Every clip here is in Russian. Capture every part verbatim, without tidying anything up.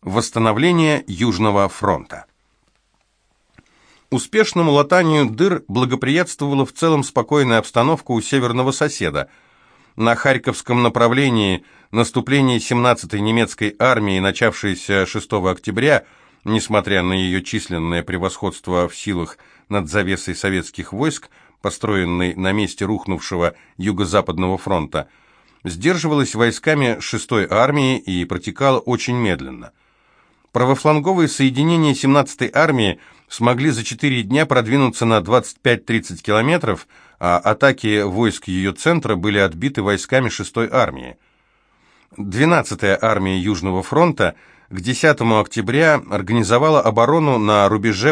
Восстановление Южного фронта. Успешному латанию дыр благоприятствовала в целом спокойная обстановка у северного соседа. На Харьковском направлении наступление семнадцатой немецкой армии, начавшееся шестого октября, несмотря на ее численное превосходство в силах над завесой советских войск, построенной на месте рухнувшего Юго-Западного фронта, сдерживалось войсками шестой армии и протекало очень медленно. Правофланговые соединения семнадцатой армии смогли за четыре дня продвинуться на двадцать пять-тридцать километров, а атаки войск ее центра были отбиты войсками шестой армии. двенадцатая армия Южного фронта к десятому октября организовала оборону на рубеже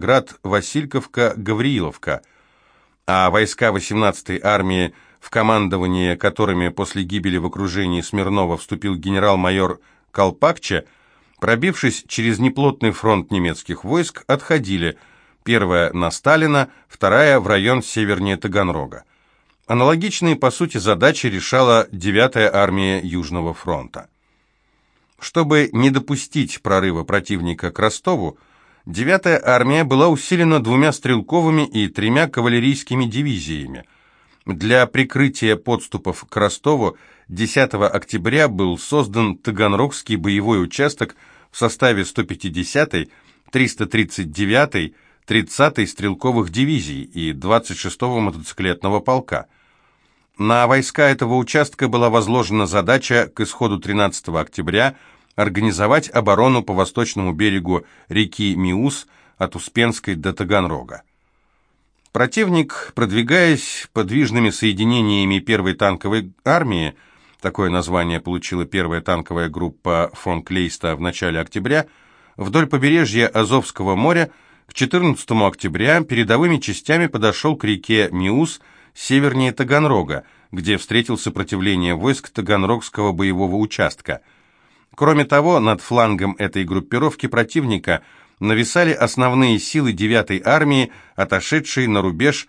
Павлоград-Васильковка-Гаврииловка, а войска восемнадцатой армии, в командование которыми после гибели в окружении Смирнова вступил генерал-майор Колпакче, пробившись через неплотный фронт немецких войск, отходили, первая на Сталина, вторая в район севернее Таганрога. Аналогичные, по сути, задачи решала девятая армия Южного фронта. Чтобы не допустить прорыва противника к Ростову, девятая армия была усилена двумя стрелковыми и тремя кавалерийскими дивизиями. Для прикрытия подступов к Ростову десятого октября был создан Таганрогский боевой участок в составе сто пятидесятой, триста тридцать девятой, тридцатой стрелковых дивизий и двадцать шестого мотоциклетного полка. На войска этого участка была возложена задача к исходу тринадцатого октября организовать оборону по восточному берегу реки Миус от Успенской до Таганрога. Противник, продвигаясь подвижными соединениями первой танковой армии, такое название получила первая танковая группа фон Клейста в начале октября, вдоль побережья Азовского моря, к четырнадцатому октября передовыми частями подошел к реке Миус севернее Таганрога, где встретил сопротивление войск Таганрогского боевого участка. Кроме того, над флангом этой группировки противника нависали основные силы девятой армии, отошедшие на рубеж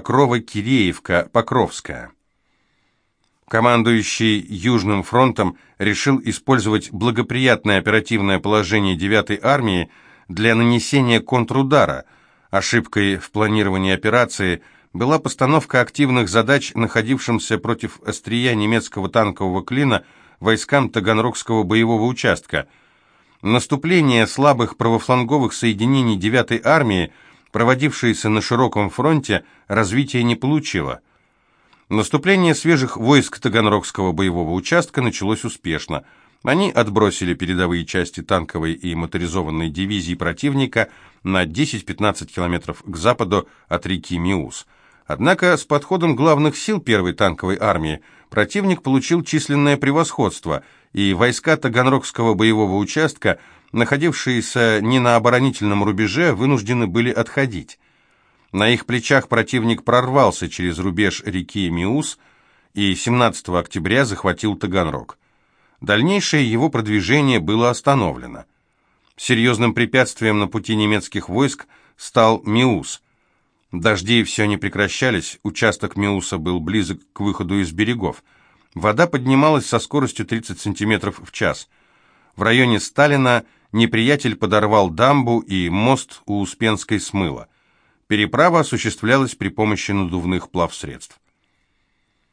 Покрово-Киреевка-Покровская. Командующий Южным фронтом решил использовать благоприятное оперативное положение девятой армии для нанесения контрудара. Ошибкой в планировании операции была постановка активных задач находившимся против острия немецкого танкового клина войскам Таганрогского боевого участка. Наступление слабых правофланговых соединений девятой армии, проводившееся на широком фронте, развития не получило. Наступление свежих войск Таганрогского боевого участка началось успешно. Они отбросили передовые части танковой и моторизованной дивизии противника на десять-пятнадцать километров к западу от реки Миус. Однако с подходом главных сил первой танковой армии противник получил численное превосходство, и войска Таганрогского боевого участка, находившиеся не на оборонительном рубеже, вынуждены были отходить. На их плечах противник прорвался через рубеж реки Миус и семнадцатого октября захватил Таганрог. Дальнейшее его продвижение было остановлено. Серьезным препятствием на пути немецких войск стал Миус. Дожди все не прекращались, участок Миуса был близок к выходу из берегов. Вода поднималась со скоростью тридцать сантиметров в час. В районе Сталина неприятель подорвал дамбу, и мост у Успенской смыло. Переправа осуществлялась при помощи надувных плавсредств.